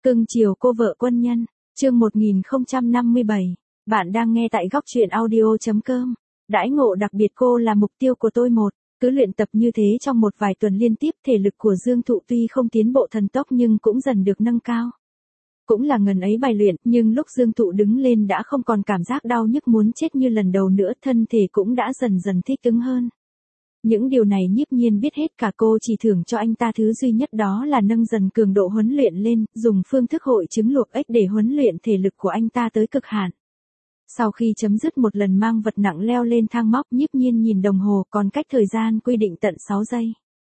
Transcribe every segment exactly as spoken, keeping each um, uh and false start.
Cưng chiều cô vợ quân nhân, chương một nghìn không trăm năm mươi bảy. Bạn đang nghe tại góc truyện audio.com. Đãi ngộ đặc biệt cô là mục tiêu của tôi một. Cứ luyện tập như thế trong một vài tuần liên tiếp, thể lực của Dương Thụ tuy không tiến bộ thần tốc nhưng cũng dần được nâng cao. Cũng là ngần ấy bài luyện, nhưng lúc Dương Thụ đứng lên đã không còn cảm giác đau nhức muốn chết như lần đầu nữa, thân thể cũng đã dần dần thích ứng hơn. Những điều này Nhiếp Nhiên biết hết cả, cô chỉ thưởng cho anh ta thứ duy nhất, đó là nâng dần cường độ huấn luyện lên, dùng phương thức hội chứng luộc ếch để huấn luyện thể lực của anh ta tới cực hạn. Sau khi chấm dứt một lần mang vật nặng leo lên thang móc, Nhiếp Nhiên nhìn đồng hồ, còn cách thời gian quy định tận sáu giây.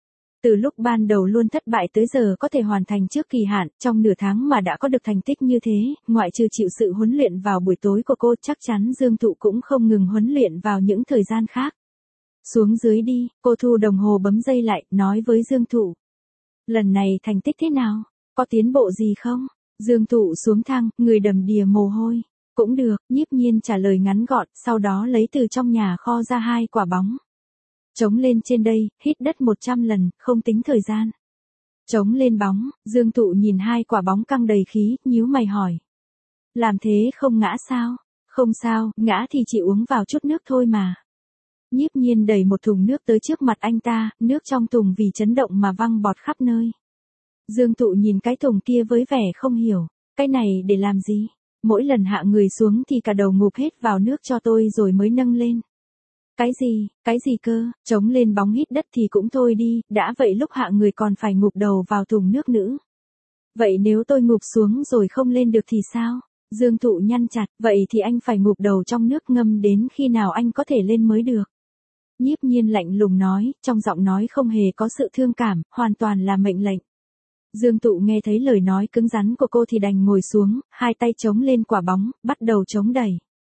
Từ lúc ban đầu luôn thất bại tới giờ có thể hoàn thành trước kỳ hạn, trong nửa tháng mà đã có được thành tích như thế, ngoại trừ chịu sự huấn luyện vào buổi tối của cô, chắc chắn Dương Thụ cũng không ngừng huấn luyện vào những thời gian khác. Xuống dưới đi, cô thu đồng hồ bấm giây lại, nói với Dương Thụ. Lần này thành tích thế nào? Có tiến bộ gì không? Dương Thụ xuống thang, người đầm đìa mồ hôi. Cũng được, Nhiếp Nhiên trả lời ngắn gọn, sau đó lấy từ trong nhà kho ra hai quả bóng. Chống lên trên đây, hít đất một trăm lần, không tính thời gian. Chống lên bóng, Dương Thụ nhìn hai quả bóng căng đầy khí, nhíu mày hỏi. Làm thế không ngã sao? Không sao, ngã thì chỉ uống vào chút nước thôi mà. Nhiếp Nhiên đẩy một thùng nước tới trước mặt anh ta, nước trong thùng vì chấn động mà văng bọt khắp nơi. Dương Thụ nhìn cái thùng kia với vẻ không hiểu, cái này để làm gì? Mỗi lần hạ người xuống thì cả đầu ngụp hết vào nước cho tôi rồi mới nâng lên. Cái gì, cái gì cơ, chống lên bóng hít đất thì cũng thôi đi, đã vậy lúc hạ người còn phải ngụp đầu vào thùng nước nữa. Vậy nếu tôi ngụp xuống rồi không lên được thì sao? Dương Thụ nhăn chặt, vậy thì anh phải ngụp đầu trong nước ngâm đến khi nào anh có thể lên mới được. Nhiếp Nhiên lạnh lùng nói, trong giọng nói không hề có sự thương cảm, hoàn toàn là mệnh lệnh. Dương Thụ nghe thấy lời nói cứng rắn của cô thì đành ngồi xuống, hai tay chống lên quả bóng, bắt đầu chống đẩy.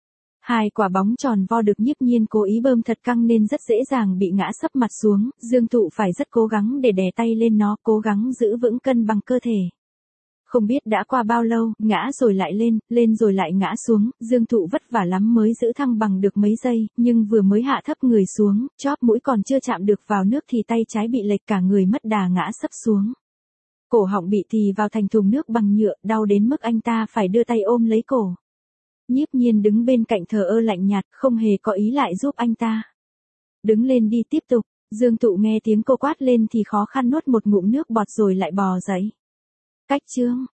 Hai quả bóng tròn vo được Nhiếp Nhiên cố ý bơm thật căng nên rất dễ dàng bị ngã sấp mặt xuống, Dương Thụ phải rất cố gắng để đè tay lên nó, cố gắng giữ vững cân bằng cơ thể. Không biết đã qua bao lâu, ngã rồi lại lên, lên rồi lại ngã xuống, Dương Thụ vất vả lắm mới giữ thăng bằng được mấy giây, nhưng vừa mới hạ thấp người xuống, chóp mũi còn chưa chạm được vào nước thì tay trái bị lệch, cả người mất đà ngã sấp xuống. Cổ họng bị thì vào thành thùng nước bằng nhựa, đau đến mức anh ta phải đưa tay ôm lấy cổ. Nhiếp Nhiên đứng bên cạnh thờ ơ lạnh nhạt, không hề có ý lại giúp anh ta. Đứng lên đi, tiếp tục. Dương Thụ nghe tiếng cô quát lên thì khó khăn nuốt một ngụm nước bọt rồi lại bò dậy. Cách chương,